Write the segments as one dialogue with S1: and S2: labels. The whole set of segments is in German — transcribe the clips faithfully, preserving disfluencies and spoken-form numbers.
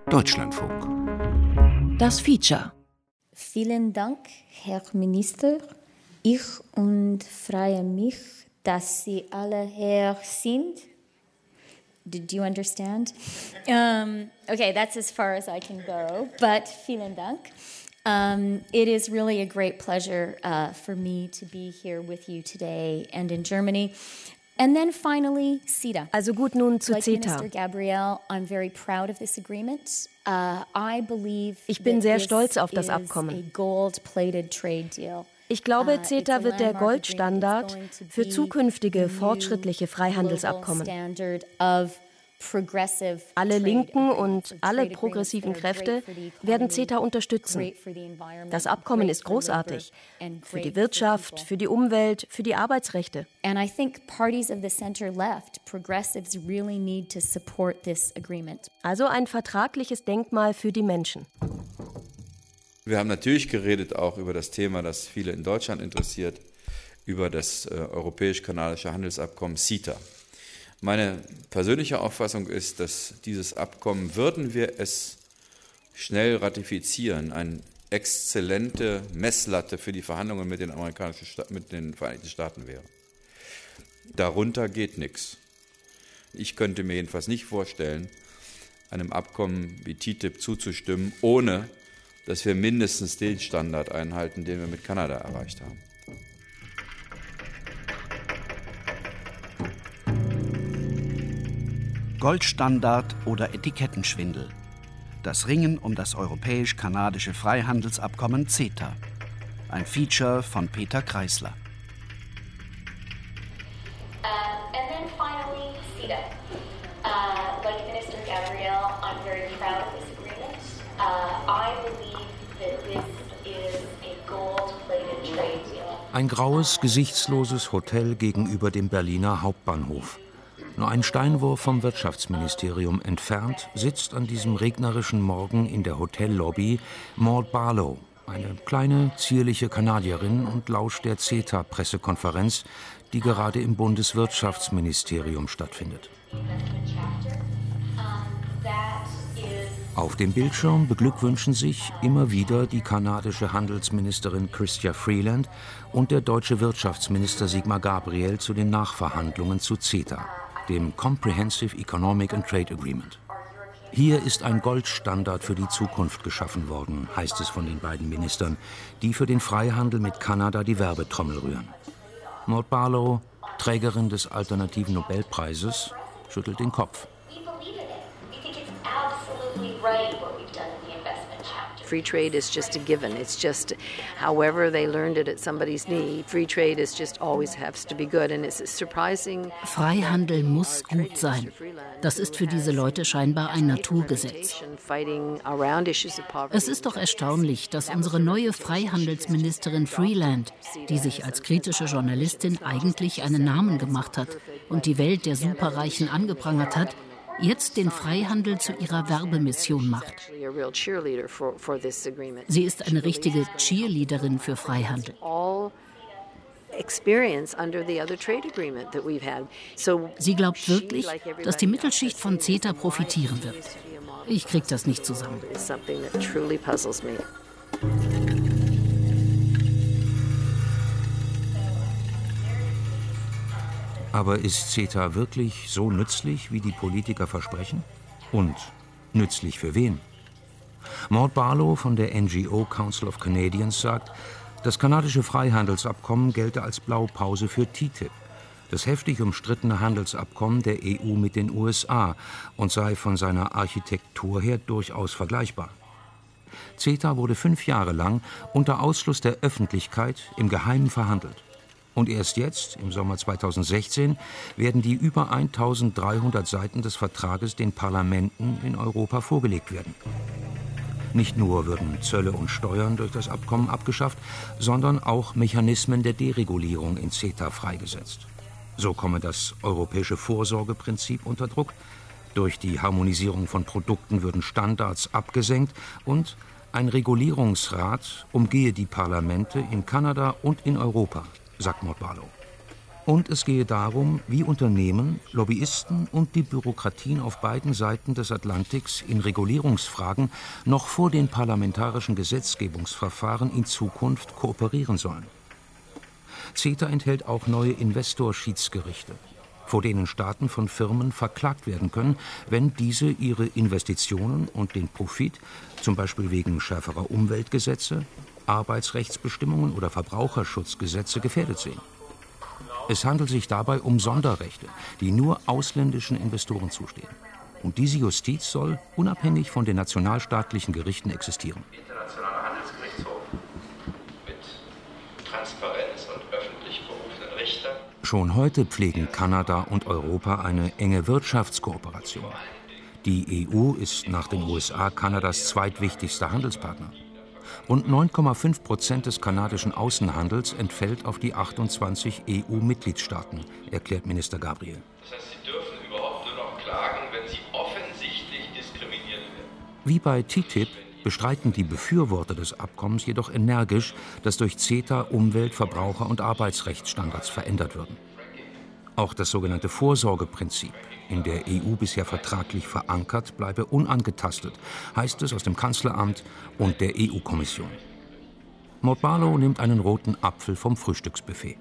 S1: Deutschlandfunk.
S2: Das Feature.
S3: Vielen Dank, Herr Minister. Ich und freue mich, dass Sie alle hier sind. Did you understand? Um, okay, that's as far as I can go, but vielen Dank. Um, it is really a great pleasure uh, for me to be here with you today and in Germany. And then finally, CETA.
S2: Also gut, nun zu
S3: like
S2: CETA.
S3: Minister Gabriel, I'm very proud of this agreement. Uh, I believe
S2: ich bin sehr stolz auf das
S3: is
S2: Abkommen.
S3: a gold-plated trade deal.
S2: Ich glaube, CETA wird der Goldstandard für zukünftige fortschrittliche Freihandelsabkommen. Alle linken und alle progressiven Kräfte werden CETA unterstützen. Das Abkommen ist großartig für die Wirtschaft, für die Umwelt, für die Arbeitsrechte.
S3: And I think parties of the center left, progressives really need to support this agreement.
S2: Also ein vertragliches Denkmal für die Menschen.
S4: Wir haben natürlich geredet auch über das Thema, das viele in Deutschland interessiert, über das äh, europäisch-kanadische Handelsabkommen CETA. Meine persönliche Auffassung ist, dass dieses Abkommen, würden wir es schnell ratifizieren, eine exzellente Messlatte für die Verhandlungen mit den, amerikanischen Sta- mit den Vereinigten Staaten wäre. Darunter geht nichts. Ich könnte mir jedenfalls nicht vorstellen, einem Abkommen wie T T I P zuzustimmen, ohne dass wir mindestens den Standard einhalten, den wir mit Kanada erreicht haben.
S1: Goldstandard oder Etikettenschwindel. Das Ringen um das europäisch-kanadische Freihandelsabkommen CETA. Ein Feature von Peter Kreisler.
S3: Uh, and then finally, CETA. Uh, like Minister Gabriel, I'm very proud of this agreement. Uh, I believe that this is a gold-plated trade deal.
S5: Ein graues, gesichtsloses Hotel gegenüber dem Berliner Hauptbahnhof. Nur ein Steinwurf vom Wirtschaftsministerium entfernt sitzt an diesem regnerischen Morgen in der Hotellobby Maud Barlow, eine kleine, zierliche Kanadierin, und lauscht der CETA-Pressekonferenz, die gerade im Bundeswirtschaftsministerium stattfindet. Auf dem Bildschirm beglückwünschen sich immer wieder die kanadische Handelsministerin Chrystia Freeland und der deutsche Wirtschaftsminister Sigmar Gabriel zu den Nachverhandlungen zu CETA, dem Comprehensive Economic and Trade Agreement. Hier ist ein Goldstandard für die Zukunft geschaffen worden, heißt es von den beiden Ministern, die für den Freihandel mit Kanada die Werbetrommel rühren. Maud Barlow, Trägerin des alternativen Nobelpreises, schüttelt den Kopf.
S6: Free trade is just a given. It's just, however they learned it at somebody's knee, free trade is just always has to be good. And it's surprising.
S7: Freihandel muss gut sein. Das ist für diese Leute scheinbar ein Naturgesetz. Es ist doch erstaunlich, dass unsere neue Freihandelsministerin Freeland, die sich als kritische Journalistin eigentlich einen Namen gemacht hat und die Welt der Superreichen angeprangert hat, jetzt den Freihandel zu ihrer Werbemission macht. Sie ist eine richtige Cheerleaderin für Freihandel. Sie glaubt wirklich, dass die Mittelschicht von CETA profitieren wird. Ich krieg das nicht zusammen.
S5: Aber ist CETA wirklich so nützlich, wie die Politiker versprechen? Und nützlich für wen? Maud Barlow von der N G O Council of Canadians sagt, das kanadische Freihandelsabkommen gelte als Blaupause für T T I P, das heftig umstrittene Handelsabkommen der E U mit den U S A, und sei von seiner Architektur her durchaus vergleichbar. CETA wurde fünf Jahre lang unter Ausschluss der Öffentlichkeit im Geheimen verhandelt. Und erst jetzt, im Sommer zweitausendsechzehn, werden die über eintausenddreihundert Seiten des Vertrages den Parlamenten in Europa vorgelegt werden. Nicht nur würden Zölle und Steuern durch das Abkommen abgeschafft, sondern auch Mechanismen der Deregulierung in CETA freigesetzt. So komme das europäische Vorsorgeprinzip unter Druck, durch die Harmonisierung von Produkten würden Standards abgesenkt und ein Regulierungsrat umgehe die Parlamente in Kanada und in Europa, sagt Maud Barlow. Und es gehe darum, wie Unternehmen, Lobbyisten und die Bürokratien auf beiden Seiten des Atlantiks in Regulierungsfragen noch vor den parlamentarischen Gesetzgebungsverfahren in Zukunft kooperieren sollen. CETA enthält auch neue Investorschiedsgerichte, vor denen Staaten von Firmen verklagt werden können, wenn diese ihre Investitionen und den Profit, zum Beispiel wegen schärferer Umweltgesetze, Arbeitsrechtsbestimmungen oder Verbraucherschutzgesetze, gefährdet sehen. Es handelt sich dabei um Sonderrechte, die nur ausländischen Investoren zustehen. Und diese Justiz soll unabhängig von den nationalstaatlichen Gerichten existieren.
S8: Internationaler Handelsgerichtshof mit Transparenz und öffentlich berufenen Richtern.
S5: Schon heute pflegen Kanada und Europa eine enge Wirtschaftskooperation. Die E U ist nach den U S A Kanadas zweitwichtigster Handelspartner. Rund neun Komma fünf Prozent des kanadischen Außenhandels entfällt auf die achtundzwanzig E U-Mitgliedstaaten, erklärt Minister Gabriel.
S8: Das heißt, sie dürfen überhaupt nur noch klagen, wenn sie offensichtlich diskriminiert werden.
S5: Wie bei T T I P bestreiten die Befürworter des Abkommens jedoch energisch, dass durch CETA Umwelt-, Verbraucher- und Arbeitsrechtsstandards verändert würden. Auch das sogenannte Vorsorgeprinzip, in der E U bisher vertraglich verankert, bleibe unangetastet, heißt es aus dem Kanzleramt und der E U-Kommission. Maud Barlow nimmt einen roten Apfel vom Frühstücksbuffet.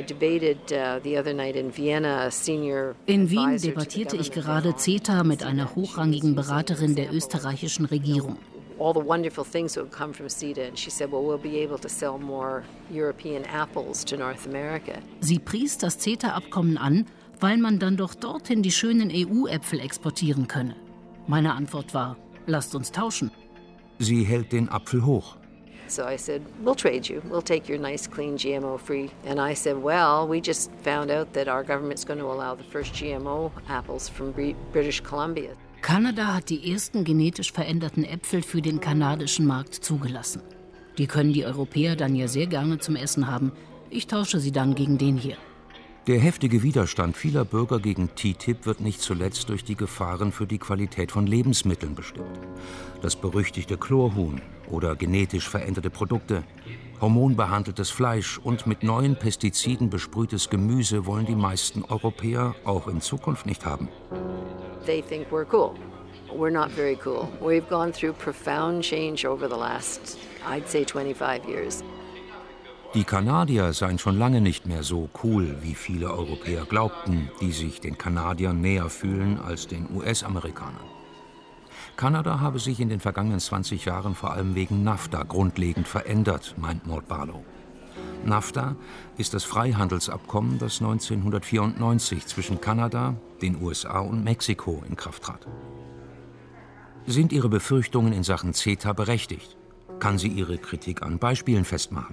S7: In Wien debattierte ich gerade CETA mit einer hochrangigen Beraterin der österreichischen Regierung.
S6: all the wonderful things that would come from CETA. And she said, well, we'll be able to sell more European apples to North America.
S7: Sie pries das CETA-Abkommen an, weil man dann doch dorthin die schönen E U-Äpfel exportieren könne. Meine Antwort war, lasst uns tauschen.
S5: Sie hält den Apfel hoch.
S6: So I said, we'll trade you. We'll take your nice, clean, G M O-free. And I said, well, we just found out that our government's going to allow the first G M O apples from British Columbia.
S7: Kanada hat die ersten genetisch veränderten Äpfel für den kanadischen Markt zugelassen. Die können die Europäer dann ja sehr gerne zum Essen haben. Ich tausche sie dann gegen den hier.
S5: Der heftige Widerstand vieler Bürger gegen T T I P wird nicht zuletzt durch die Gefahren für die Qualität von Lebensmitteln bestimmt. Das berüchtigte Chlorhuhn oder genetisch veränderte Produkte, hormonbehandeltes Fleisch und mit neuen Pestiziden besprühtes Gemüse wollen die meisten Europäer auch in Zukunft nicht haben.
S6: They think we're cool. We're not very cool. We've gone through profound change over the last, I'd say, twenty-five years.
S5: Die Kanadier seien schon lange nicht mehr so cool, wie viele Europäer glaubten, die sich den Kanadiern näher fühlen als den U S-Amerikanern. Kanada habe sich in den vergangenen zwanzig Jahren vor allem wegen NAFTA grundlegend verändert, meint Maud Barlow. NAFTA ist das Freihandelsabkommen, das neunzehnhundertvierundneunzig zwischen Kanada, den U S A und Mexiko in Kraft trat. Sind Ihre Befürchtungen in Sachen CETA berechtigt? Kann sie Ihre Kritik an Beispielen festmachen?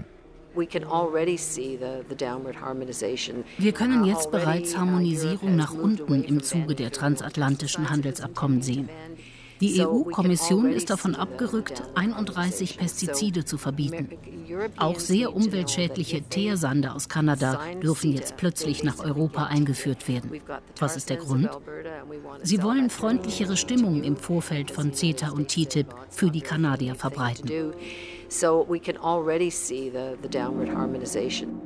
S7: Wir können jetzt bereits Harmonisierung nach unten im Zuge der transatlantischen Handelsabkommen sehen. Die E U-Kommission ist davon abgerückt, einunddreißig Pestizide zu verbieten. Auch sehr umweltschädliche Teersande aus Kanada dürfen jetzt plötzlich nach Europa eingeführt werden. Was ist der Grund? Sie wollen freundlichere Stimmung im Vorfeld von CETA und T T I P für die Kanadier verbreiten.
S6: So we can already see the, the downward harmonization.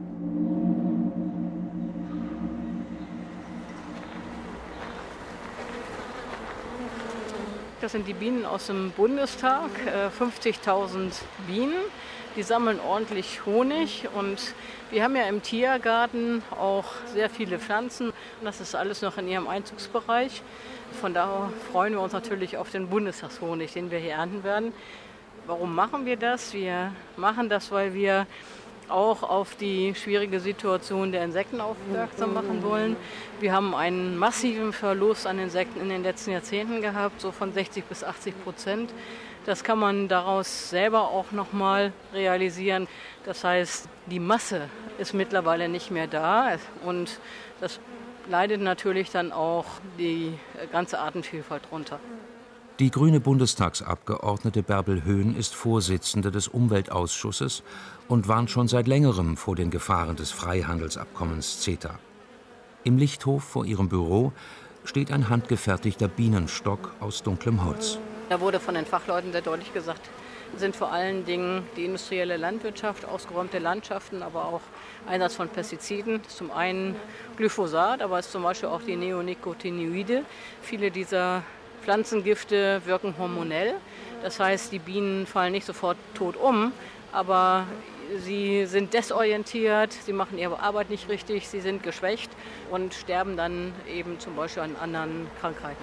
S9: Das sind die Bienen aus dem Bundestag, fünfzigtausend Bienen. Die sammeln ordentlich Honig und wir haben ja im Tiergarten auch sehr viele Pflanzen. Das ist alles noch in ihrem Einzugsbereich. Von daher freuen wir uns natürlich auf den Bundestagshonig, den wir hier ernten werden. Warum machen wir das? Wir machen das, weil wir auch auf die schwierige Situation der Insekten aufmerksam machen wollen. Wir haben einen massiven Verlust an Insekten in den letzten Jahrzehnten gehabt, so von sechzig bis achtzig Prozent. Das kann man daraus selber auch nochmal realisieren. Das heißt, die Masse ist mittlerweile nicht mehr da und das leidet natürlich dann auch die ganze Artenvielfalt drunter.
S5: Die grüne Bundestagsabgeordnete Bärbel Höhn ist Vorsitzende des Umweltausschusses und warnt schon seit längerem vor den Gefahren des Freihandelsabkommens CETA. Im Lichthof vor ihrem Büro steht ein handgefertigter Bienenstock aus dunklem Holz.
S9: Da wurde von den Fachleuten sehr deutlich gesagt, sind vor allen Dingen die industrielle Landwirtschaft, ausgeräumte Landschaften, aber auch Einsatz von Pestiziden. Zum einen Glyphosat, aber es ist zum Beispiel auch die Neonicotinoide. Viele dieser Pflanzengifte wirken hormonell. Das heißt, die Bienen fallen nicht sofort tot um, aber sie sind desorientiert, sie machen ihre Arbeit nicht richtig, sie sind geschwächt und sterben dann eben zum Beispiel an anderen Krankheiten.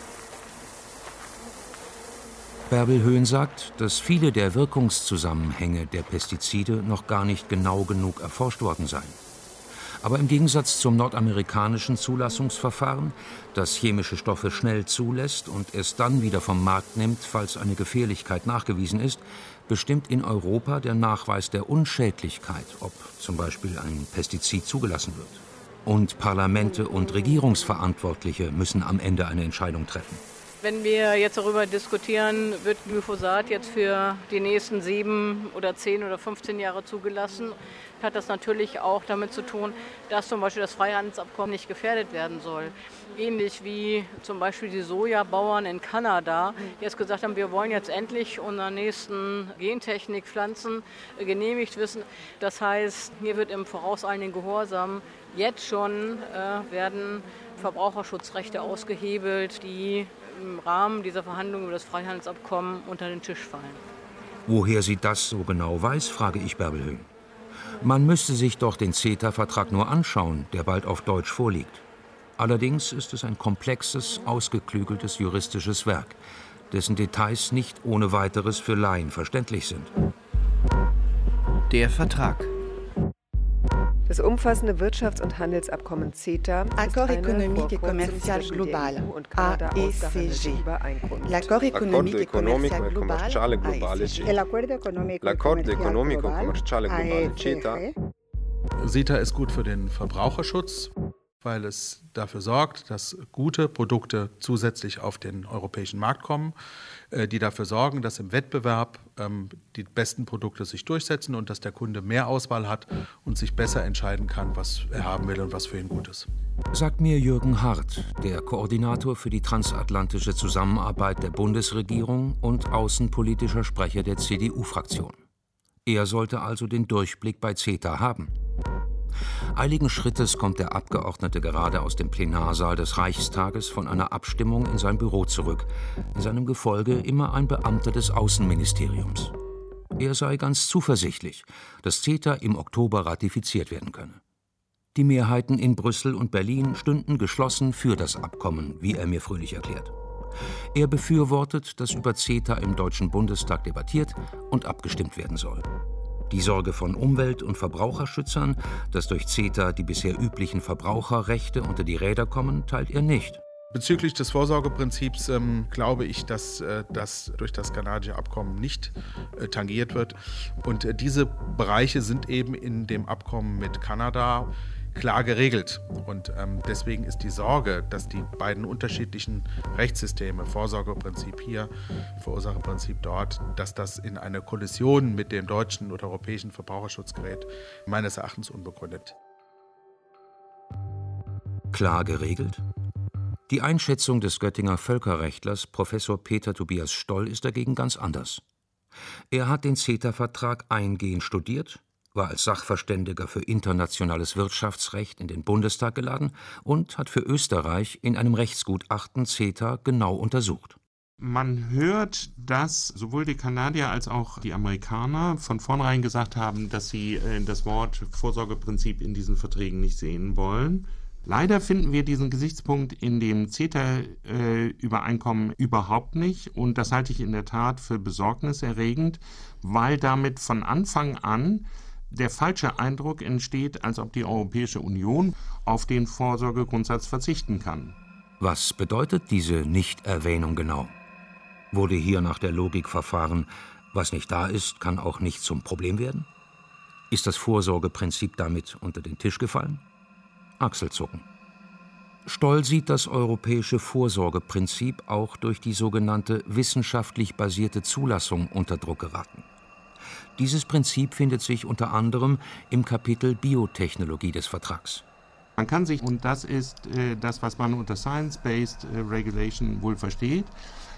S5: Bärbel Höhn sagt, dass viele der Wirkungszusammenhänge der Pestizide noch gar nicht genau genug erforscht worden seien. Aber im Gegensatz zum nordamerikanischen Zulassungsverfahren, das chemische Stoffe schnell zulässt und es dann wieder vom Markt nimmt, falls eine Gefährlichkeit nachgewiesen ist, bestimmt in Europa der Nachweis der Unschädlichkeit, ob zum Beispiel ein Pestizid zugelassen wird. Und Parlamente und Regierungsverantwortliche müssen am Ende eine Entscheidung treffen.
S9: Wenn wir jetzt darüber diskutieren, wird Glyphosat jetzt für die nächsten sieben oder zehn oder fünfzehn Jahre zugelassen, hat das natürlich auch damit zu tun, dass zum Beispiel das Freihandelsabkommen nicht gefährdet werden soll. Ähnlich wie zum Beispiel die Sojabauern in Kanada jetzt gesagt haben, wir wollen jetzt endlich unsere nächsten Gentechnikpflanzen genehmigt wissen. Das heißt, hier wird im vorauseilenden Gehorsam jetzt schon äh, werden Verbraucherschutzrechte ausgehebelt, die im Rahmen dieser Verhandlungen über das Freihandelsabkommen unter den Tisch fallen.
S5: Woher sie das so genau weiß, frage ich Bärbel Höhn. Man müsste sich doch den CETA-Vertrag nur anschauen, der bald auf Deutsch vorliegt. Allerdings ist es ein komplexes, ausgeklügeltes juristisches Werk, dessen Details nicht ohne weiteres für Laien verständlich sind.
S1: Der Vertrag.
S10: Das umfassende Wirtschafts- und Handelsabkommen CETA
S11: Accord économique et commercial global, A E C G. L'accord économique et commercial global, A E C G.
S12: L'accordo economico commerciale globale CETA. CETA ist gut für den Verbraucherschutz, weil es dafür sorgt, dass gute Produkte zusätzlich auf den europäischen Markt kommen, die dafür sorgen, dass im Wettbewerb ähm, die besten Produkte sich durchsetzen und dass der Kunde mehr Auswahl hat und sich besser entscheiden kann, was er haben will und was für ihn gut ist.
S5: Sagt mir Jürgen Hart, der Koordinator für die transatlantische Zusammenarbeit der Bundesregierung und außenpolitischer Sprecher der C D U-Fraktion. Er sollte also den Durchblick bei CETA haben. Eiligen Schrittes kommt der Abgeordnete gerade aus dem Plenarsaal des Reichstages von einer Abstimmung in sein Büro zurück. In seinem Gefolge immer ein Beamter des Außenministeriums. Er sei ganz zuversichtlich, dass CETA im Oktober ratifiziert werden könne. Die Mehrheiten in Brüssel und Berlin stünden geschlossen für das Abkommen, wie er mir fröhlich erklärt. Er befürwortet, dass über CETA im Deutschen Bundestag debattiert und abgestimmt werden soll. Die Sorge von Umwelt- und Verbraucherschützern, dass durch CETA die bisher üblichen Verbraucherrechte unter die Räder kommen, teilt er nicht.
S12: Bezüglich des Vorsorgeprinzips ähm, glaube ich, dass äh, das durch das kanadische Abkommen nicht äh, tangiert wird. Und äh, diese Bereiche sind eben in dem Abkommen mit Kanada klar geregelt. Und ähm, deswegen ist die Sorge, dass die beiden unterschiedlichen Rechtssysteme, Vorsorgeprinzip hier, Verursacherprinzip dort, dass das in eine Kollision mit dem deutschen oder europäischen Verbraucherschutz gerät, meines Erachtens unbegründet.
S5: Klar geregelt? Die Einschätzung des Göttinger Völkerrechtlers Professor Peter Tobias Stoll ist dagegen ganz anders. Er hat den CETA-Vertrag eingehend studiert, war als Sachverständiger für internationales Wirtschaftsrecht in den Bundestag geladen und hat für Österreich in einem Rechtsgutachten CETA genau untersucht.
S13: Man hört, dass sowohl die Kanadier als auch die Amerikaner von vornherein gesagt haben, dass sie das Wort Vorsorgeprinzip in diesen Verträgen nicht sehen wollen. Leider finden wir diesen Gesichtspunkt in dem CETA-Übereinkommen äh, überhaupt nicht. Und das halte ich in der Tat für besorgniserregend, weil damit von Anfang an der falsche Eindruck entsteht, als ob die Europäische Union auf den Vorsorgegrundsatz verzichten kann.
S5: Was bedeutet diese Nichterwähnung genau? Wurde hier nach der Logik verfahren, was nicht da ist, kann auch nicht zum Problem werden? Ist das Vorsorgeprinzip damit unter den Tisch gefallen? Achselzucken. Stoll sieht das europäische Vorsorgeprinzip auch durch die sogenannte wissenschaftlich basierte Zulassung unter Druck geraten. Dieses Prinzip findet sich unter anderem im Kapitel Biotechnologie des Vertrags.
S13: Man kann sich, und das ist äh, das, was man unter Science-Based äh, Regulation wohl versteht,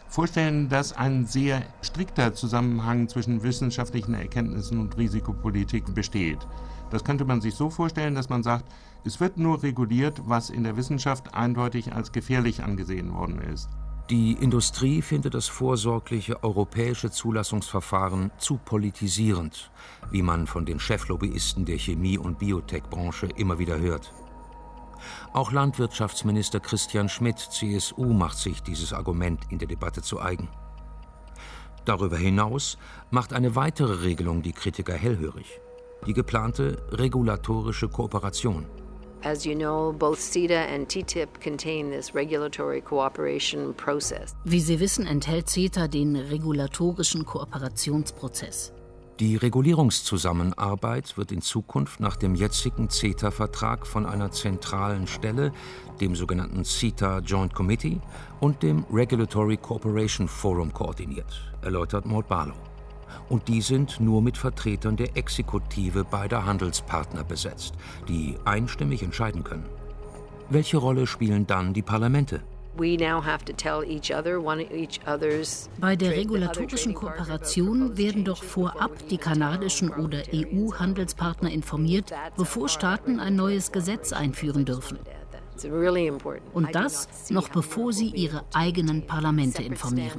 S13: vorstellen, dass ein sehr strikter Zusammenhang zwischen wissenschaftlichen Erkenntnissen und Risikopolitik besteht. Das könnte man sich so vorstellen, dass man sagt, es wird nur reguliert, was in der Wissenschaft eindeutig als gefährlich angesehen worden ist.
S5: Die Industrie findet das vorsorgliche europäische Zulassungsverfahren zu politisierend, wie man von den Cheflobbyisten der Chemie- und Biotech-Branche immer wieder hört. Auch Landwirtschaftsminister Christian Schmidt, C S U, macht sich dieses Argument in der Debatte zu eigen. Darüber hinaus macht eine weitere Regelung die Kritiker hellhörig: die geplante regulatorische Kooperation.
S6: As you know, both CETA and T T I P contain this regulatory cooperation process.
S7: Wie Sie wissen, enthält CETA den regulatorischen Kooperationsprozess.
S5: Die Regulierungszusammenarbeit wird in Zukunft nach dem jetzigen CETA-Vertrag von einer zentralen Stelle, dem sogenannten CETA Joint Committee und dem Regulatory Cooperation Forum koordiniert, erläutert Maud Barlow. Und die sind nur mit Vertretern der Exekutive beider Handelspartner besetzt, die einstimmig entscheiden können. Welche Rolle spielen dann die Parlamente?
S6: We now have to tell each other, one each other's
S7: Bei der regulatorischen Kooperation werden doch vorab die kanadischen oder E U-Handelspartner informiert, bevor Staaten ein neues Gesetz einführen dürfen. Und das noch bevor sie ihre eigenen Parlamente informieren.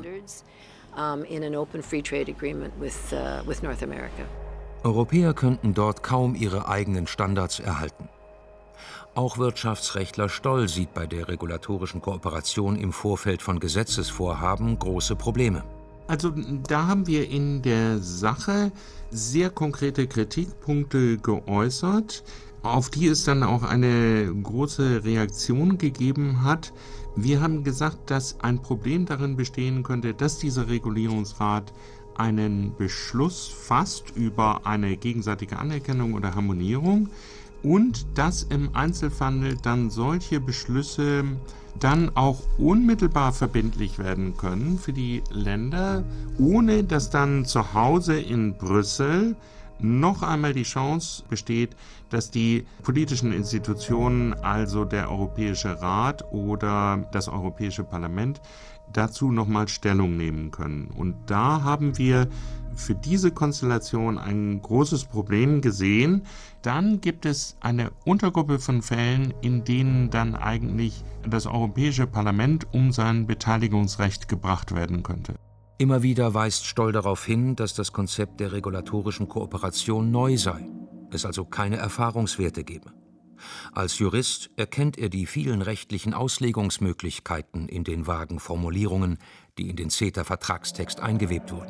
S5: Europäer könnten dort kaum ihre eigenen Standards erhalten. Auch Wirtschaftsrechtler Stoll sieht bei der regulatorischen Kooperation im Vorfeld von Gesetzesvorhaben große Probleme.
S13: Also da haben wir in der Sache sehr konkrete Kritikpunkte geäußert, auf die es dann auch eine große Reaktion gegeben hat. Wir haben gesagt, dass ein Problem darin bestehen könnte, dass dieser Regulierungsrat einen Beschluss fasst über eine gegenseitige Anerkennung oder Harmonierung und dass im Einzelfall dann solche Beschlüsse dann auch unmittelbar verbindlich werden können für die Länder, ohne dass dann zu Hause in Brüssel noch einmal die Chance besteht, dass die politischen Institutionen, also der Europäische Rat oder das Europäische Parlament, dazu nochmal Stellung nehmen können. Und da haben wir für diese Konstellation ein großes Problem gesehen. Dann gibt es eine Untergruppe von Fällen, in denen dann eigentlich das Europäische Parlament um sein Beteiligungsrecht gebracht werden könnte.
S5: Immer wieder weist Stoll darauf hin, dass das Konzept der regulatorischen Kooperation neu sei, es also keine Erfahrungswerte gebe. Als Jurist erkennt er die vielen rechtlichen Auslegungsmöglichkeiten in den vagen Formulierungen, die in den CETA-Vertragstext eingewebt wurden.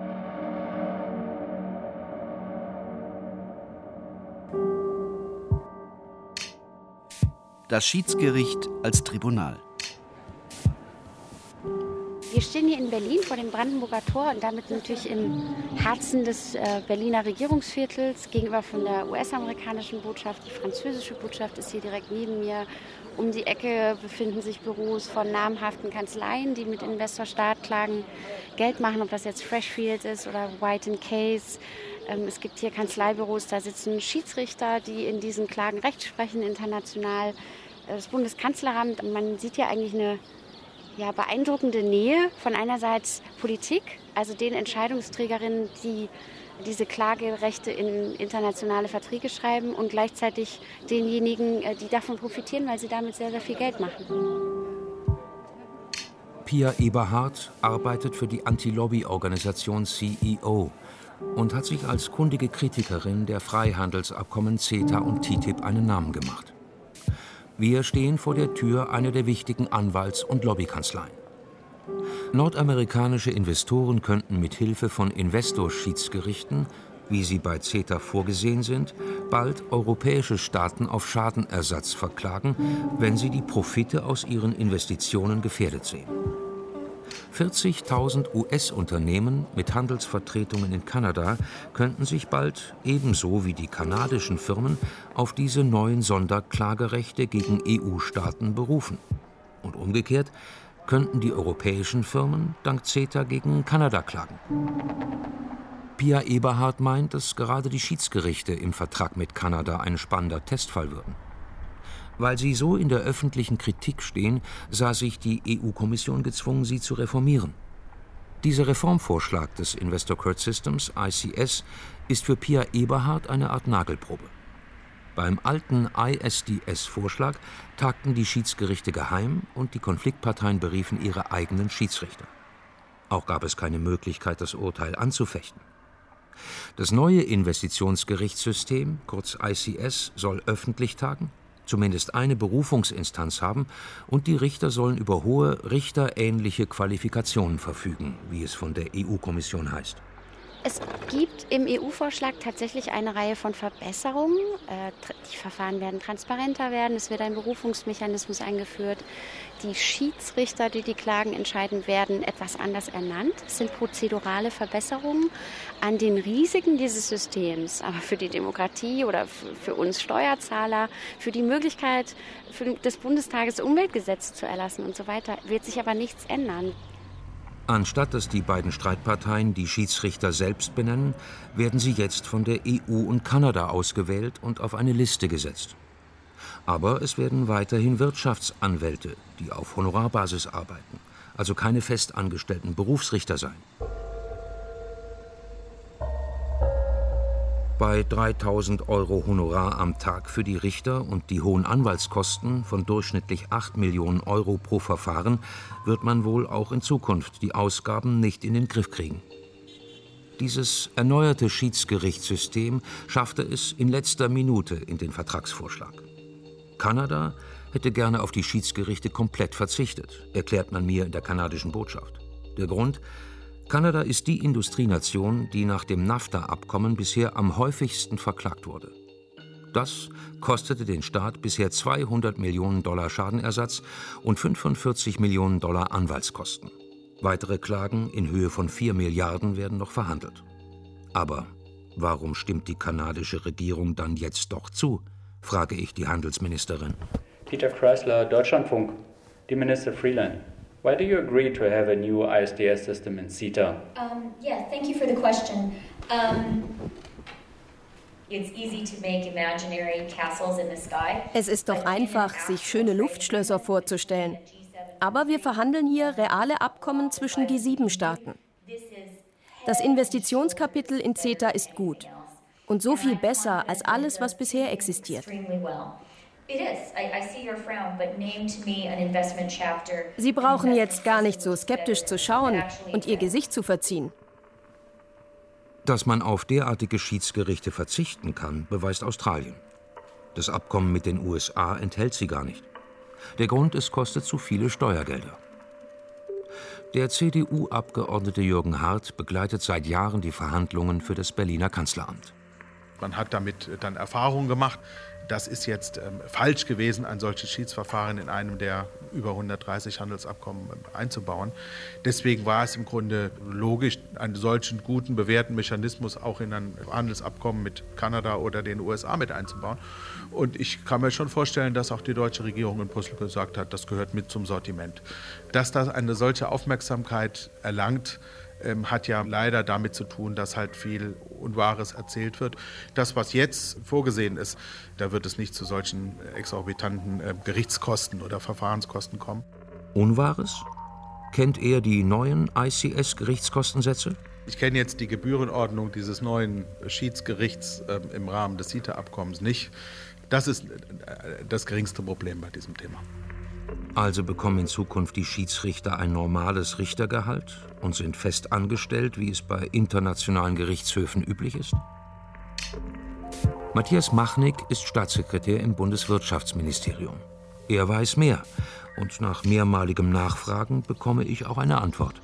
S1: Das Schiedsgericht als Tribunal.
S14: Wir stehen hier in Berlin vor dem Brandenburger Tor und damit natürlich im Herzen des äh, Berliner Regierungsviertels, gegenüber von der U S-amerikanischen Botschaft. Die französische Botschaft ist hier direkt neben mir. Um die Ecke befinden sich Büros von namhaften Kanzleien, die mit Investor-Staat-Klagen Geld machen, ob das jetzt Freshfields ist oder White and Case. Ähm, es gibt hier Kanzleibüros, da sitzen Schiedsrichter, die in diesen Klagen Recht sprechen, international. Das Bundeskanzleramt, man sieht hier eigentlich eine ja, beeindruckende Nähe von einerseits Politik, also den Entscheidungsträgerinnen, die diese Klagerechte in internationale Verträge schreiben, und gleichzeitig denjenigen, die davon profitieren, weil sie damit sehr, sehr viel Geld machen.
S5: Pia Eberhardt arbeitet für die Anti-Lobby-Organisation C E O und hat sich als kundige Kritikerin der Freihandelsabkommen CETA und T T I P einen Namen gemacht. Wir stehen vor der Tür einer der wichtigen Anwalts- und Lobbykanzleien. Nordamerikanische Investoren könnten mit Hilfe von Investorschiedsgerichten, wie sie bei CETA vorgesehen sind, bald europäische Staaten auf Schadenersatz verklagen, wenn sie die Profite aus ihren Investitionen gefährdet sehen. vierzigtausend U S-Unternehmen mit Handelsvertretungen in Kanada könnten sich bald, ebenso wie die kanadischen Firmen, auf diese neuen Sonderklagerechte gegen E U-Staaten berufen. Und umgekehrt könnten die europäischen Firmen dank CETA gegen Kanada klagen. Pia Eberhardt meint, dass gerade die Schiedsgerichte im Vertrag mit Kanada ein spannender Testfall würden. Weil sie so in der öffentlichen Kritik stehen, sah sich die E U-Kommission gezwungen, sie zu reformieren. Dieser Reformvorschlag des Investor Court Systems, I C S, ist für Pia Eberhard eine Art Nagelprobe. Beim alten I S D S-Vorschlag tagten die Schiedsgerichte geheim und die Konfliktparteien beriefen ihre eigenen Schiedsrichter. Auch gab es keine Möglichkeit, das Urteil anzufechten. Das neue Investitionsgerichtssystem, kurz I C S, soll öffentlich tagen, zumindest eine Berufungsinstanz haben und die Richter sollen über hohe richterähnliche Qualifikationen verfügen, wie es von der E U-Kommission heißt.
S14: Es gibt im E U-Vorschlag tatsächlich eine Reihe von Verbesserungen. Die Verfahren werden transparenter werden, es wird ein Berufungsmechanismus eingeführt. Die Schiedsrichter, die die Klagen entscheiden, werden etwas anders ernannt. Es sind prozedurale Verbesserungen. An den Risiken dieses Systems, aber für die Demokratie oder für uns Steuerzahler, für die Möglichkeit des Bundestages Umweltgesetze zu erlassen und so weiter, wird sich aber nichts ändern.
S5: Anstatt dass die beiden Streitparteien die Schiedsrichter selbst benennen, werden sie jetzt von der E U und Kanada ausgewählt und auf eine Liste gesetzt. Aber es werden weiterhin Wirtschaftsanwälte, die auf Honorarbasis arbeiten, also keine festangestellten Berufsrichter sein. Bei dreitausend Euro Honorar am Tag für die Richter und die hohen Anwaltskosten von durchschnittlich acht Millionen Euro pro Verfahren wird man wohl auch in Zukunft die Ausgaben nicht in den Griff kriegen. Dieses erneuerte Schiedsgerichtssystem schaffte es in letzter Minute in den Vertragsvorschlag. Kanada hätte gerne auf die Schiedsgerichte komplett verzichtet, erklärt man mir in der kanadischen Botschaft. Der Grund: Kanada ist die Industrienation, die nach dem NAFTA-Abkommen bisher am häufigsten verklagt wurde. Das kostete den Staat bisher zweihundert Millionen Dollar Schadenersatz und fünfundvierzig Millionen Dollar Anwaltskosten. Weitere Klagen in Höhe von vier Milliarden werden noch verhandelt. Aber warum stimmt die kanadische Regierung dann jetzt doch zu, frage ich die Handelsministerin.
S15: Peter Kreisler, Deutschlandfunk. Die Minister Freeland. Why do you agree to have a new I S D S system in CETA?
S16: Um, yeah, thank you for the question. Um, it's easy to make imaginary castles in the sky.
S2: Es ist doch einfach, sich schöne Luftschlösser vorzustellen. Aber wir verhandeln hier reale Abkommen zwischen G sieben Staaten. Das Investitionskapitel in CETA ist gut und so viel besser als alles, was bisher existiert. Sie brauchen jetzt gar nicht so skeptisch zu schauen und Ihr Gesicht zu verziehen.
S5: Dass man auf derartige Schiedsgerichte verzichten kann, beweist Australien. Das Abkommen mit den U S A enthält sie gar nicht. Der Grund: es kostet zu viele Steuergelder. Der C D U-Abgeordnete Jürgen Hart begleitet seit Jahren die Verhandlungen für das Berliner Kanzleramt.
S12: Man hat damit dann Erfahrungen gemacht. Das ist jetzt ähm, falsch gewesen, ein solches Schiedsverfahren in einem der über hundertdreißig Handelsabkommen äh, einzubauen. Deswegen war es im Grunde logisch, einen solchen guten, bewährten Mechanismus auch in ein Handelsabkommen mit Kanada oder den U S A mit einzubauen. Und ich kann mir schon vorstellen, dass auch die deutsche Regierung in Brüssel gesagt hat, das gehört mit zum Sortiment. Dass das eine solche Aufmerksamkeit erlangt, Ähm, hat ja leider damit zu tun, dass halt viel Unwahres erzählt wird. Das, was jetzt vorgesehen ist, da wird es nicht zu solchen exorbitanten äh, Gerichtskosten oder Verfahrenskosten kommen.
S5: Unwahres? Kennt er die neuen I C S-Gerichtskostensätze?
S12: Ich kenne jetzt die Gebührenordnung dieses neuen Schiedsgerichts äh, im Rahmen des CETA-Abkommens nicht. Das ist äh, das geringste Problem bei diesem Thema.
S5: Also bekommen in Zukunft die Schiedsrichter ein normales Richtergehalt und sind fest angestellt, wie es bei internationalen Gerichtshöfen üblich ist? Matthias Machnick ist Staatssekretär im Bundeswirtschaftsministerium. Er weiß mehr und nach mehrmaligem Nachfragen bekomme ich auch eine Antwort.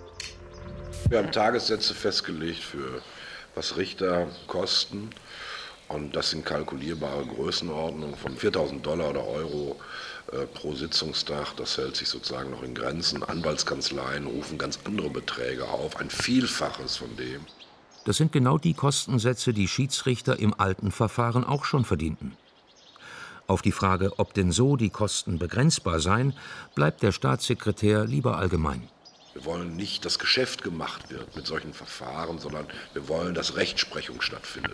S17: Wir haben Tagessätze festgelegt für was Richter kosten. Und das sind kalkulierbare Größenordnungen von viertausend Dollar oder Euro äh, pro Sitzungstag. Das hält sich sozusagen noch in Grenzen. Anwaltskanzleien rufen ganz andere Beträge auf, ein Vielfaches von dem.
S5: Das sind genau die Kostensätze, die Schiedsrichter im alten Verfahren auch schon verdienten. Auf die Frage, ob denn so die Kosten begrenzbar seien, bleibt der Staatssekretär lieber allgemein.
S17: Wir wollen nicht, dass Geschäft gemacht wird mit solchen Verfahren, sondern wir wollen, dass Rechtsprechung stattfindet.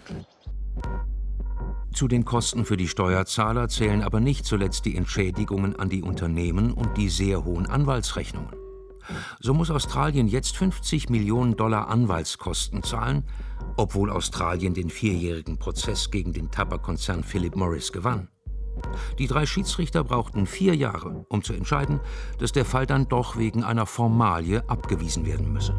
S5: Zu den Kosten für die Steuerzahler zählen aber nicht zuletzt die Entschädigungen an die Unternehmen und die sehr hohen Anwaltsrechnungen. So muss Australien jetzt fünfzig Millionen Dollar Anwaltskosten zahlen, obwohl Australien den vierjährigen Prozess gegen den Tabakkonzern Philip Morris gewann. Die drei Schiedsrichter brauchten vier Jahre, um zu entscheiden, dass der Fall dann doch wegen einer Formalie abgewiesen werden müsse.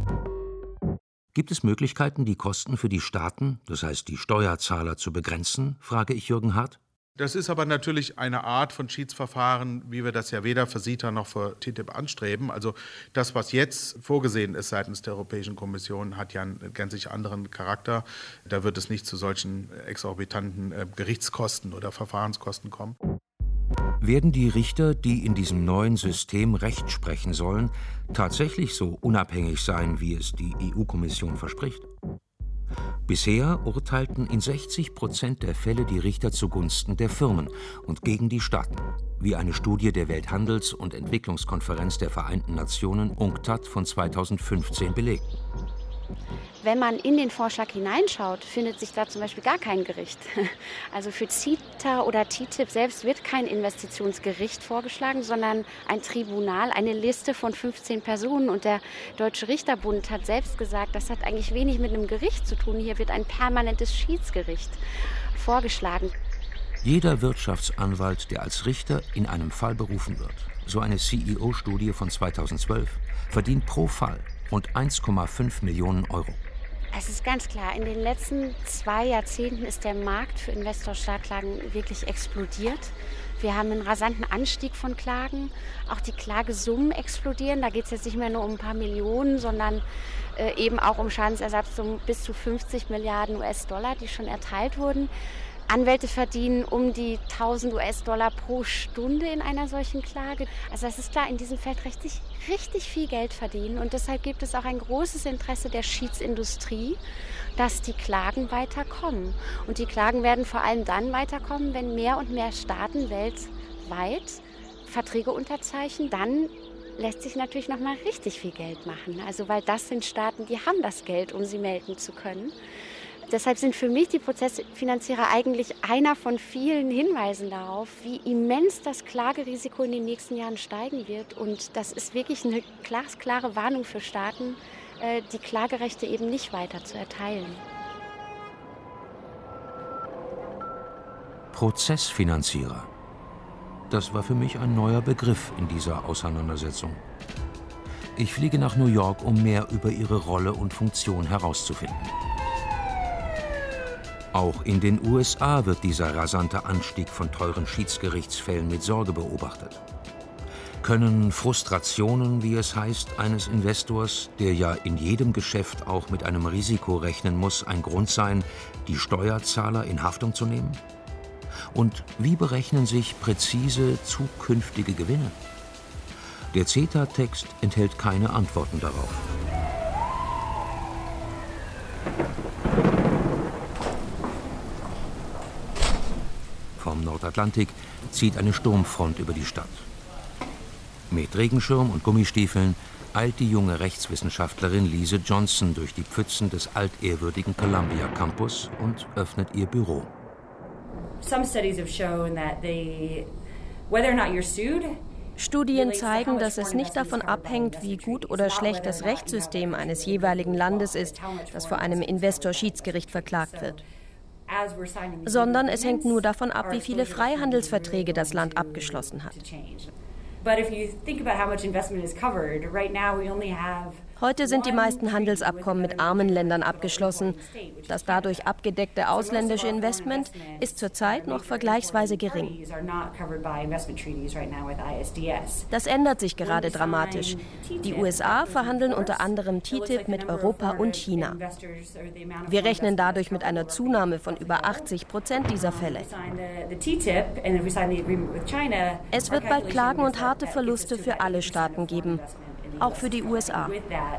S5: Gibt es Möglichkeiten, die Kosten für die Staaten, das heißt die Steuerzahler, zu begrenzen, frage ich Jürgen Hart.
S12: Das ist aber natürlich eine Art von Schiedsverfahren, wie wir das ja weder für CETA noch für T T I P anstreben. Also das, was jetzt vorgesehen ist seitens der Europäischen Kommission, hat ja einen gänzlich anderen Charakter. Da wird es nicht zu solchen exorbitanten Gerichtskosten oder Verfahrenskosten kommen.
S5: Werden die Richter, die in diesem neuen System Recht sprechen sollen, tatsächlich so unabhängig sein, wie es die E U-Kommission verspricht? Bisher urteilten in sechzig Prozent der Fälle die Richter zugunsten der Firmen und gegen die Staaten, wie eine Studie der Welthandels- und Entwicklungskonferenz der Vereinten Nationen UNCTAD von zweitausendfünfzehn belegt.
S14: Wenn man in den Vorschlag hineinschaut, findet sich da zum Beispiel gar kein Gericht. Also für CETA oder T T I P selbst wird kein Investitionsgericht vorgeschlagen, sondern ein Tribunal, eine Liste von fünfzehn Personen. Und der Deutsche Richterbund hat selbst gesagt, das hat eigentlich wenig mit einem Gericht zu tun. Hier wird ein permanentes Schiedsgericht vorgeschlagen.
S5: Jeder Wirtschaftsanwalt, der als Richter in einem Fall berufen wird, so eine C E O-Studie von zweitausendzwölf, verdient pro Fall rund eins Komma fünf Millionen Euro.
S14: Es ist ganz klar, in den letzten zwei Jahrzehnten ist der Markt für Investorstaatklagen wirklich explodiert. Wir haben einen rasanten Anstieg von Klagen. Auch die Klagesummen explodieren. Da geht es jetzt nicht mehr nur um ein paar Millionen, sondern äh, eben auch um Schadensersatz um bis zu fünfzig Milliarden U S-Dollar, die schon erteilt wurden. Anwälte verdienen um die tausend U S-Dollar pro Stunde in einer solchen Klage. Also das ist klar, in diesem Feld richtig, richtig viel Geld verdienen. Und deshalb gibt es auch ein großes Interesse der Schiedsindustrie, dass die Klagen weiterkommen. Und die Klagen werden vor allem dann weiterkommen, wenn mehr und mehr Staaten weltweit Verträge unterzeichnen. Dann lässt sich natürlich noch mal richtig viel Geld machen. Also weil das sind Staaten, die haben das Geld, um sie melden zu können. Deshalb sind für mich die Prozessfinanzierer eigentlich einer von vielen Hinweisen darauf, wie immens das Klagerisiko in den nächsten Jahren steigen wird. Und das ist wirklich eine glasklare Warnung für Staaten, die Klagerechte eben nicht weiter zu erteilen.
S5: Prozessfinanzierer. Das war für mich ein neuer Begriff in dieser Auseinandersetzung. Ich fliege nach New York, um mehr über ihre Rolle und Funktion herauszufinden. Auch in den U S A wird dieser rasante Anstieg von teuren Schiedsgerichtsfällen mit Sorge beobachtet. Können Frustrationen, wie es heißt, eines Investors, der ja in jedem Geschäft auch mit einem Risiko rechnen muss, ein Grund sein, die Steuerzahler in Haftung zu nehmen? Und wie berechnen sich präzise zukünftige Gewinne? Der CETA-Text enthält keine Antworten darauf. Vom Nordatlantik zieht eine Sturmfront über die Stadt. Mit Regenschirm und Gummistiefeln eilt die junge Rechtswissenschaftlerin Lise Johnson durch die Pfützen des altehrwürdigen Columbia Campus und öffnet ihr Büro.
S2: Studien zeigen, dass es nicht davon abhängt, wie gut oder schlecht das Rechtssystem eines jeweiligen Landes ist, das vor einem Investor-Schiedsgericht verklagt wird, sondern es hängt nur davon ab, wie viele Freihandelsverträge das Land abgeschlossen hat. Heute sind die meisten Handelsabkommen mit armen Ländern abgeschlossen. Das dadurch abgedeckte ausländische Investment ist zurzeit noch vergleichsweise gering. Das ändert sich gerade dramatisch. Die U S A verhandeln unter anderem T T I P mit Europa und China. Wir rechnen dadurch mit einer Zunahme von über achtzig Prozent dieser Fälle. Es wird bald Klagen und harte Verluste für alle Staaten geben. Auch für die U S A.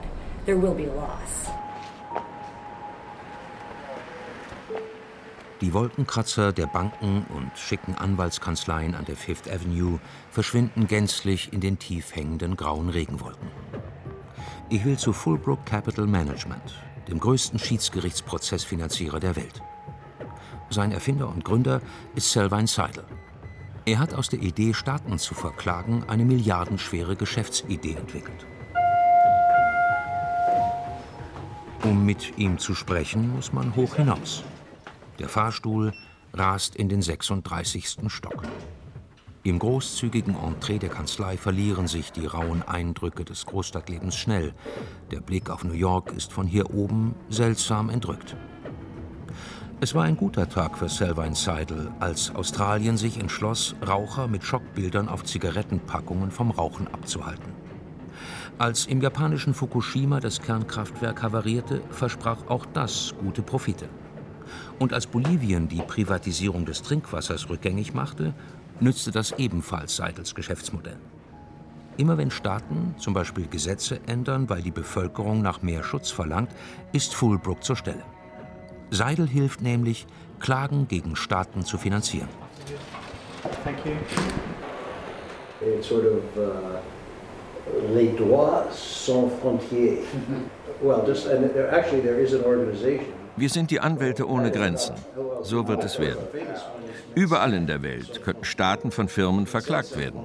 S5: Die Wolkenkratzer der Banken und schicken Anwaltskanzleien an der Fifth Avenue verschwinden gänzlich in den tief hängenden grauen Regenwolken. Ich will zu Fullbrook Capital Management, dem größten Schiedsgerichtsprozessfinanzierer der Welt. Sein Erfinder und Gründer ist Selwyn Seidel. Er hat aus der Idee, Staaten zu verklagen, eine milliardenschwere Geschäftsidee entwickelt. Um mit ihm zu sprechen, muss man hoch hinaus. Der Fahrstuhl rast in den sechsunddreißigsten Stock. Im großzügigen Entree der Kanzlei verlieren sich die rauen Eindrücke des Großstadtlebens schnell. Der Blick auf New York ist von hier oben seltsam entrückt. Es war ein guter Tag für Selvine Seidel, als Australien sich entschloss, Raucher mit Schockbildern auf Zigarettenpackungen vom Rauchen abzuhalten. Als im japanischen Fukushima das Kernkraftwerk havarierte, versprach auch das gute Profite. Und als Bolivien die Privatisierung des Trinkwassers rückgängig machte, nützte das ebenfalls Seidels Geschäftsmodell. Immer wenn Staaten zum Beispiel Gesetze ändern, weil die Bevölkerung nach mehr Schutz verlangt, ist Fullbrook zur Stelle. Seidel hilft nämlich, Klagen gegen Staaten zu finanzieren.
S18: Thank you. It's sort of uh, les droits sans frontières. Well, just and there, actually there is an organization.
S19: Wir sind die Anwälte ohne Grenzen. So wird es werden. Überall in der Welt könnten Staaten von Firmen verklagt werden.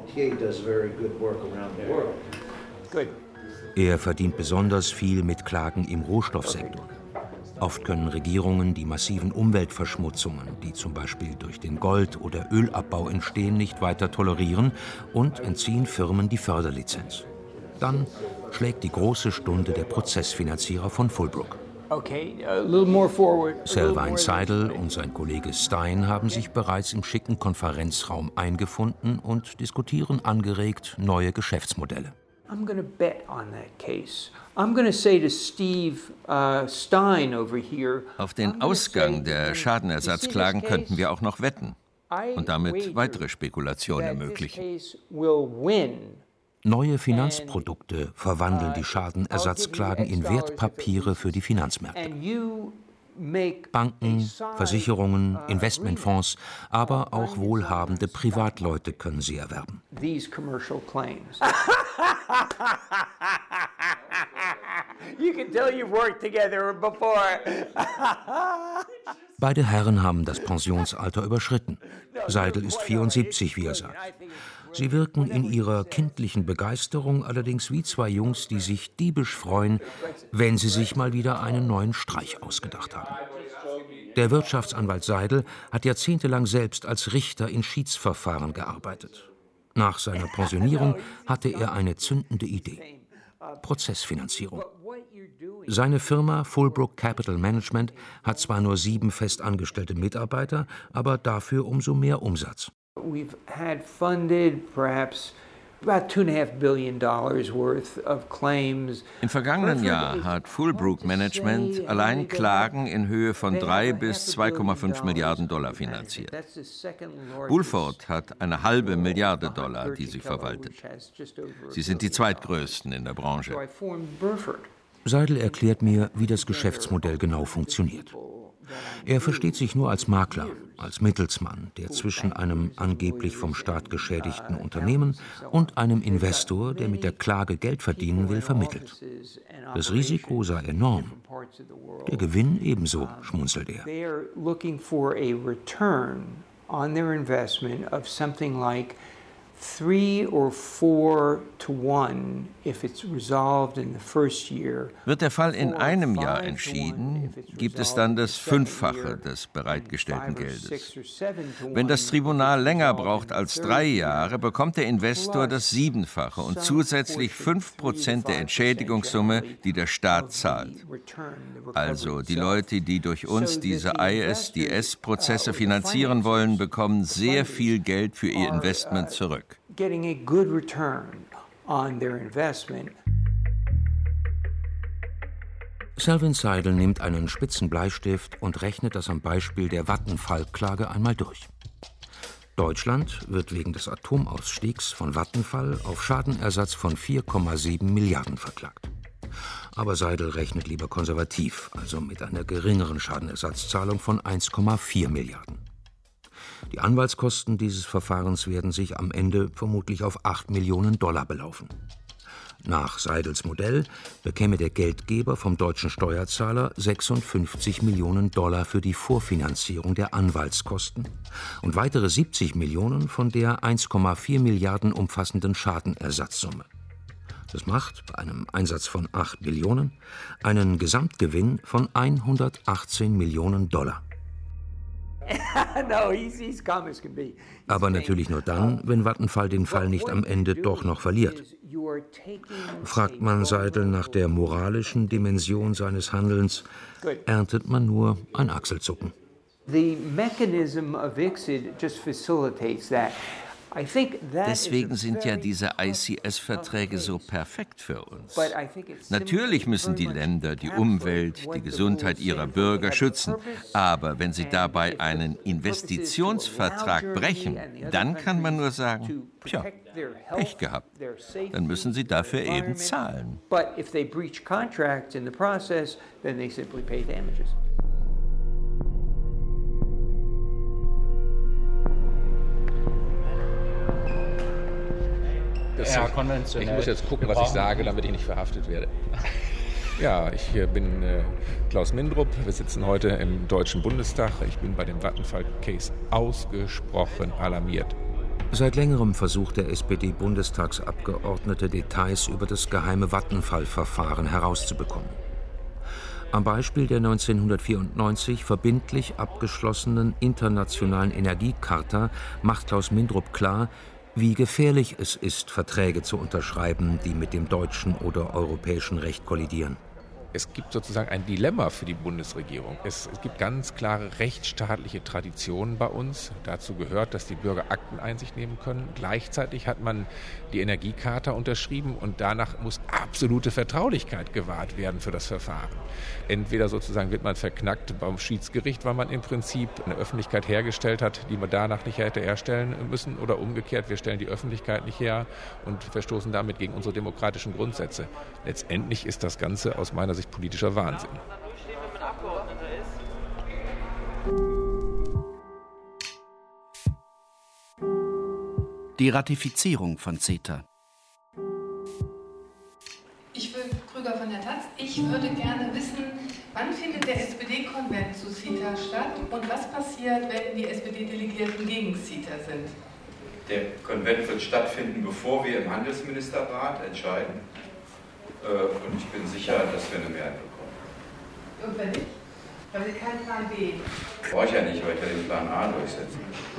S5: Er verdient besonders viel mit Klagen im Rohstoffsektor. Oft können Regierungen die massiven Umweltverschmutzungen, die zum Beispiel durch den Gold- oder Ölabbau entstehen, nicht weiter tolerieren und entziehen Firmen die Förderlizenz. Dann schlägt die große Stunde der Prozessfinanzierer von Fullbrook. Selvine Seidel und sein Kollege Stein haben sich bereits im schicken Konferenzraum eingefunden und diskutieren angeregt neue Geschäftsmodelle.
S20: I'm going to bet on that case. I'm going to say to Steve uh, Stein over here.
S19: Auf den Ausgang der Schadenersatzklagen könnten wir auch noch wetten und damit weitere Spekulationen ermöglichen.
S5: Neue Finanzprodukte verwandeln die Schadenersatzklagen in Wertpapiere für die Finanzmärkte. Banken, Versicherungen, Investmentfonds, aber auch wohlhabende Privatleute können sie erwerben. Beide Herren haben das Pensionsalter überschritten. Seidel ist vierundsiebzig, wie er sagt. Sie wirken in ihrer kindlichen Begeisterung allerdings wie zwei Jungs, die sich diebisch freuen, wenn sie sich mal wieder einen neuen Streich ausgedacht haben. Der Wirtschaftsanwalt Seidel hat jahrzehntelang selbst als Richter in Schiedsverfahren gearbeitet. Nach seiner Pensionierung hatte er eine zündende Idee: Prozessfinanzierung. Seine Firma Fullbrook Capital Management hat zwar nur sieben festangestellte Mitarbeiter, aber dafür umso mehr Umsatz.
S20: We've had funded perhaps about two and a half billion dollars worth of claims.
S19: Im vergangenen Jahr hat Fullbrook Management allein Klagen in Höhe von drei bis zwei Komma fünf Milliarden Dollar finanziert. Bulford hat eine halbe Milliarde Dollar, die sie verwaltet. Sie sind die zweitgrößten in der Branche.
S5: Seidel erklärt mir, wie das Geschäftsmodell genau funktioniert. Er versteht sich nur als Makler, als Mittelsmann, der zwischen einem angeblich vom Staat geschädigten Unternehmen und einem Investor, der mit der Klage Geld verdienen will, vermittelt. Das Risiko sei enorm. Der Gewinn ebenso, schmunzelt er.
S20: Three or four to one if it's resolved in the first year.
S19: Wird der Fall in einem Jahr entschieden, gibt es dann das Fünffache des bereitgestellten Geldes. Wenn das Tribunal länger braucht als drei Jahre, bekommt der Investor das Siebenfache und zusätzlich fünf Prozent der Entschädigungssumme, die der Staat zahlt. Also die Leute, die durch uns diese I S D S-Prozesse finanzieren wollen, bekommen sehr viel Geld für ihr Investment zurück.
S20: Getting a good return on their investment.
S5: Selvine Seidel nimmt einen spitzen Bleistift und rechnet das am Beispiel der Vattenfall-Klage einmal durch. Deutschland wird wegen des Atomausstiegs von Vattenfall auf Schadenersatz von vier Komma sieben Milliarden verklagt. Aber Seidel rechnet lieber konservativ, also mit einer geringeren Schadenersatzzahlung von eins Komma vier Milliarden. Die Anwaltskosten dieses Verfahrens werden sich am Ende vermutlich auf acht Millionen Dollar belaufen. Nach Seidels Modell bekäme der Geldgeber vom deutschen Steuerzahler sechsundfünfzig Millionen Dollar für die Vorfinanzierung der Anwaltskosten und weitere siebzig Millionen von der eins Komma vier Milliarden umfassenden Schadenersatzsumme. Das macht bei einem Einsatz von acht Billionen einen Gesamtgewinn von hundertachtzehn Millionen Dollar. Aber natürlich nur dann, wenn Vattenfall den Fall nicht am Ende doch noch verliert. Fragt man Seidel nach der moralischen Dimension seines Handelns, erntet man nur ein Achselzucken.
S20: The mechanism of I C S I D just facilitates that.
S19: Deswegen sind ja diese I C S-Verträge so perfekt für uns. Natürlich müssen die Länder die Umwelt, die Gesundheit ihrer Bürger schützen. Aber wenn sie dabei einen Investitionsvertrag brechen, dann kann man nur sagen, tja, Pech gehabt. Dann müssen sie dafür eben zahlen.
S21: Das, ich muss jetzt gucken, was ich sage, damit ich nicht verhaftet werde. Ja, ich bin äh, Klaus Mindrup. Wir sitzen heute im Deutschen Bundestag. Ich bin bei dem Vattenfall-Case ausgesprochen alarmiert.
S5: Seit längerem versucht der S P D-Bundestagsabgeordnete, Details über das geheime Vattenfall-Verfahren herauszubekommen. Am Beispiel der neunzehnhundertvierundneunzig verbindlich abgeschlossenen internationalen Energiecharta macht Klaus Mindrup klar, wie gefährlich es ist, Verträge zu unterschreiben, die mit dem deutschen oder europäischen Recht kollidieren.
S21: Es gibt sozusagen ein Dilemma für die Bundesregierung. Es, es gibt ganz klare rechtsstaatliche Traditionen bei uns. Dazu gehört, dass die Bürger Akteneinsicht nehmen können. Gleichzeitig hat man die Energiecharta unterschrieben und danach muss absolute Vertraulichkeit gewahrt werden für das Verfahren. Entweder sozusagen wird man verknackt beim Schiedsgericht, weil man im Prinzip eine Öffentlichkeit hergestellt hat, die man danach nicht hätte herstellen müssen, oder umgekehrt, wir stellen die Öffentlichkeit nicht her und verstoßen damit gegen unsere demokratischen Grundsätze. Letztendlich ist das Ganze aus meiner Sicht politischer Wahnsinn.
S1: Die Ratifizierung von CETA.
S22: Ich will Krüger von der Taz. Ich würde gerne wissen, wann findet der S P D-Konvent zu CETA statt und was passiert, wenn die S P D-Delegierten gegen CETA sind?
S4: Der Konvent wird stattfinden, bevor wir im Handelsministerrat entscheiden. Und ich bin sicher, dass wir eine Mehrheit bekommen.
S22: Und wenn nicht? Weil Sie keinen Plan B.
S4: Brauche ich ja nicht, weil ich ja den Plan A durchsetzen.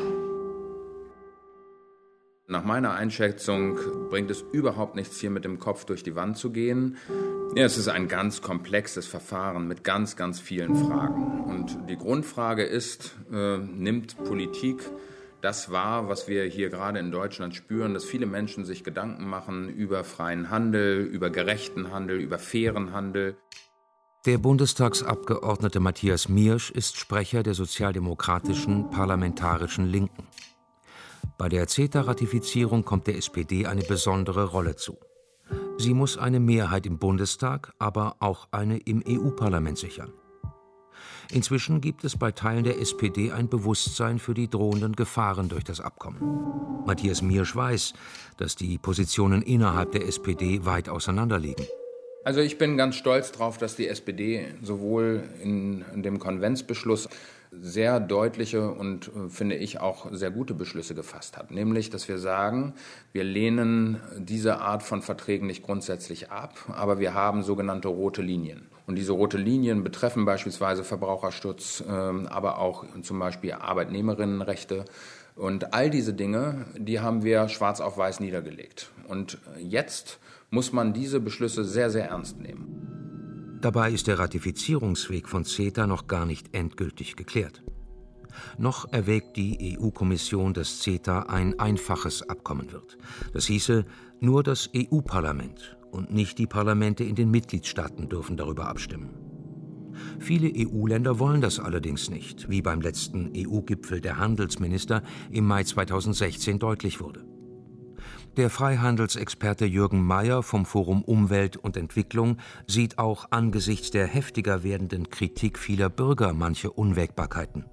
S23: Nach meiner Einschätzung bringt es überhaupt nichts, hier mit dem Kopf durch die Wand zu gehen. Ja, es ist ein ganz komplexes Verfahren mit ganz, ganz vielen Fragen. Und die Grundfrage ist, äh, nimmt Politik das wahr, was wir hier gerade in Deutschland spüren, dass viele Menschen sich Gedanken machen über freien Handel, über gerechten Handel, über fairen Handel.
S5: Der Bundestagsabgeordnete Matthias Miersch ist Sprecher der sozialdemokratischen Parlamentarischen Linken. Bei der CETA-Ratifizierung kommt der S P D eine besondere Rolle zu. Sie muss eine Mehrheit im Bundestag, aber auch eine im E U-Parlament sichern. Inzwischen gibt es bei Teilen der S P D ein Bewusstsein für die drohenden Gefahren durch das Abkommen. Matthias Miersch weiß, dass die Positionen innerhalb der S P D weit auseinanderliegen.
S23: Also ich bin ganz stolz darauf, dass die S P D sowohl in, in dem Konventsbeschluss sehr deutliche und, äh, finde ich, auch sehr gute Beschlüsse gefasst hat. Nämlich, dass wir sagen, wir lehnen diese Art von Verträgen nicht grundsätzlich ab, aber wir haben sogenannte rote Linien. Und diese rote Linien betreffen beispielsweise Verbraucherschutz, äh, aber auch zum Beispiel Arbeitnehmerinnenrechte. Und all diese Dinge, die haben wir schwarz auf weiß niedergelegt. Und jetzt muss man diese Beschlüsse sehr, sehr ernst nehmen.
S5: Dabei ist der Ratifizierungsweg von CETA noch gar nicht endgültig geklärt. Noch erwägt die E U-Kommission, dass CETA ein einfaches Abkommen wird. Das hieße, nur das E U-Parlament und nicht die Parlamente in den Mitgliedstaaten dürfen darüber abstimmen. Viele E U-Länder wollen das allerdings nicht, wie beim letzten E U-Gipfel der Handelsminister im Mai zweitausendsechzehn deutlich wurde. Der Freihandelsexperte Jürgen Mayer vom Forum Umwelt und Entwicklung sieht auch angesichts der heftiger werdenden Kritik vieler Bürger manche Unwägbarkeiten.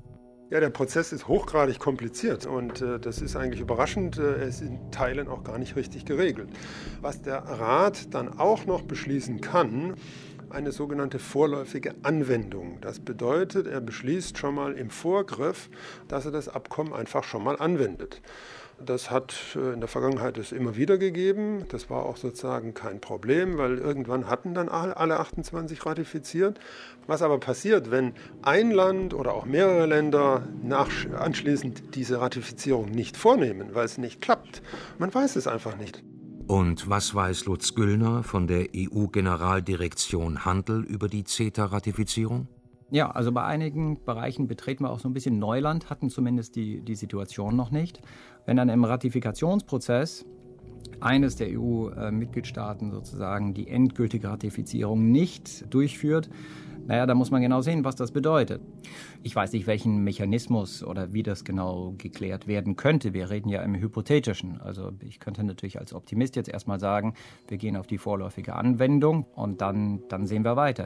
S3: Ja, der Prozess ist hochgradig kompliziert und äh, das ist eigentlich überraschend. Äh, es ist in Teilen auch gar nicht richtig geregelt. Was der Rat dann auch noch beschließen kann, eine sogenannte vorläufige Anwendung. Das bedeutet, er beschließt schon mal im Vorgriff, dass er das Abkommen einfach schon mal anwendet. Das hat in der Vergangenheit es immer wieder gegeben. Das war auch sozusagen kein Problem, weil irgendwann hatten dann alle achtundzwanzig ratifiziert. Was aber passiert, wenn ein Land oder auch mehrere Länder nach, anschließend diese Ratifizierung nicht vornehmen, weil es nicht klappt? Man weiß es einfach nicht.
S5: Und was weiß Lutz Güllner von der E U-Generaldirektion Handel über die CETA-Ratifizierung?
S8: Ja, also bei einigen Bereichen betreten wir auch so ein bisschen Neuland, hatten zumindest die, die Situation noch nicht. Wenn dann im Ratifikationsprozess eines der E U-Mitgliedstaaten sozusagen die endgültige Ratifizierung nicht durchführt, naja, da muss man genau sehen, was das bedeutet. Ich weiß nicht, welchen Mechanismus oder wie das genau geklärt werden könnte. Wir reden ja im Hypothetischen. Also ich könnte natürlich als Optimist jetzt erstmal sagen, wir gehen auf die vorläufige Anwendung und dann, dann sehen wir weiter.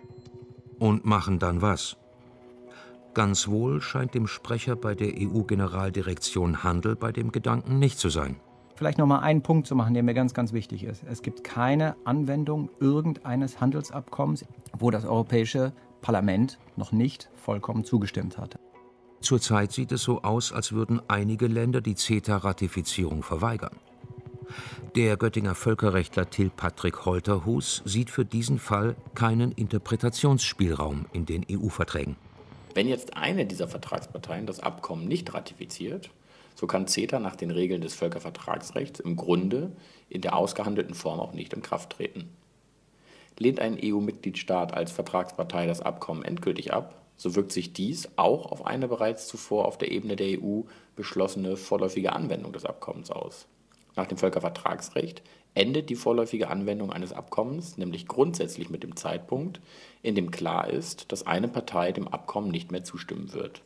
S5: Und machen dann was? Ganz wohl scheint dem Sprecher bei der E U-Generaldirektion Handel bei dem Gedanken nicht zu sein.
S8: Vielleicht noch mal einen Punkt zu machen, der mir ganz, ganz wichtig ist. Es gibt keine Anwendung irgendeines Handelsabkommens, wo das Europäische Parlament noch nicht vollkommen zugestimmt hatte.
S5: Zurzeit sieht es so aus, als würden einige Länder die CETA-Ratifizierung verweigern. Der Göttinger Völkerrechtler Till Patrick Holterhuß sieht für diesen Fall keinen Interpretationsspielraum in den E U-Verträgen.
S9: Wenn jetzt eine dieser Vertragsparteien das Abkommen nicht ratifiziert, so kann CETA nach den Regeln des Völkervertragsrechts im Grunde in der ausgehandelten Form auch nicht in Kraft treten. Lehnt ein E U-Mitgliedstaat als Vertragspartei das Abkommen endgültig ab, so wirkt sich dies auch auf eine bereits zuvor auf der Ebene der E U beschlossene vorläufige Anwendung des Abkommens aus. Nach dem Völkervertragsrecht endet die vorläufige Anwendung eines Abkommens nämlich grundsätzlich mit dem Zeitpunkt, in dem klar ist, dass eine Partei dem Abkommen nicht mehr zustimmen wird.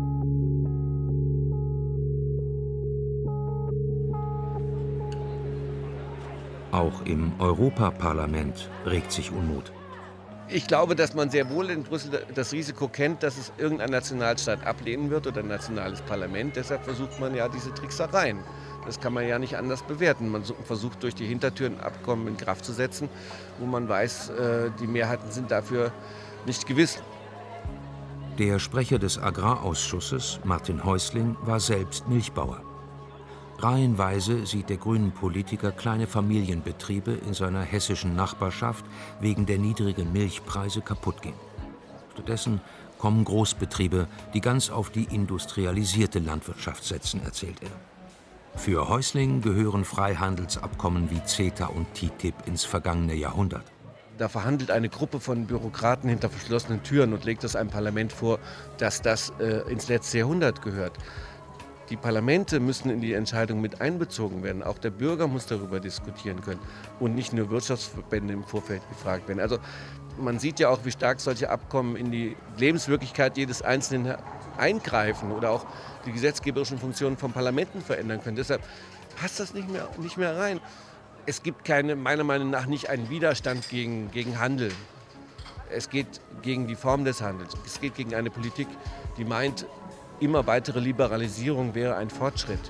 S5: Auch im Europaparlament regt sich Unmut.
S24: Ich glaube, dass man sehr wohl in Brüssel das Risiko kennt, dass es irgendein Nationalstaat ablehnen wird oder ein nationales Parlament. Deshalb versucht man ja diese Tricksereien. Das kann man ja nicht anders bewerten. Man versucht durch die Hintertüren Abkommen in Kraft zu setzen, wo man weiß, die Mehrheiten sind dafür nicht gewiss.
S5: Der Sprecher des Agrarausschusses, Martin Häusling, war selbst Milchbauer. Reihenweise sieht der grünen Politiker kleine Familienbetriebe in seiner hessischen Nachbarschaft wegen der niedrigen Milchpreise kaputt gehen. Stattdessen kommen Großbetriebe, die ganz auf die industrialisierte Landwirtschaft setzen, erzählt er. Für Häusling gehören Freihandelsabkommen wie CETA und T T I P ins vergangene Jahrhundert.
S24: Da verhandelt eine Gruppe von Bürokraten hinter verschlossenen Türen und legt es einem Parlament vor, dass das äh, ins letzte Jahrhundert gehört. Die Parlamente müssen in die Entscheidung mit einbezogen werden. Auch der Bürger muss darüber diskutieren können und nicht nur Wirtschaftsverbände im Vorfeld gefragt werden. Also man sieht ja auch, wie stark solche Abkommen in die Lebenswirklichkeit jedes Einzelnen eingreifen oder auch die gesetzgeberischen Funktionen von Parlamenten verändern können. Deshalb passt das nicht mehr, nicht mehr rein. Es gibt keine, meiner Meinung nach nicht einen Widerstand gegen, gegen Handel. Es geht gegen die Form des Handels. Es geht gegen eine Politik, die meint, immer weitere Liberalisierung wäre ein Fortschritt.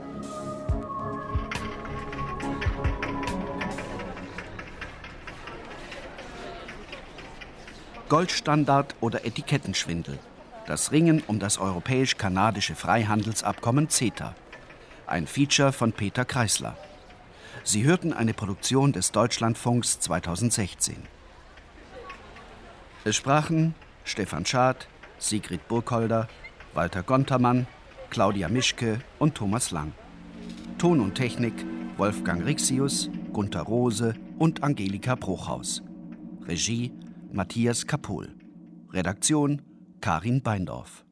S1: Goldstandard oder Etikettenschwindel. Das Ringen um das europäisch-kanadische Freihandelsabkommen CETA. Ein Feature von Peter Kreisler. Sie hörten eine Produktion des Deutschlandfunks zweitausendsechzehn. Es sprachen Stefan Schad, Sigrid Burkholder, Walter Gontermann, Claudia Mischke und Thomas Lang. Ton und Technik Wolfgang Rixius, Gunter Rose und Angelika Bruchhaus. Regie Matthias Kapohl. Redaktion Karin Beindorf.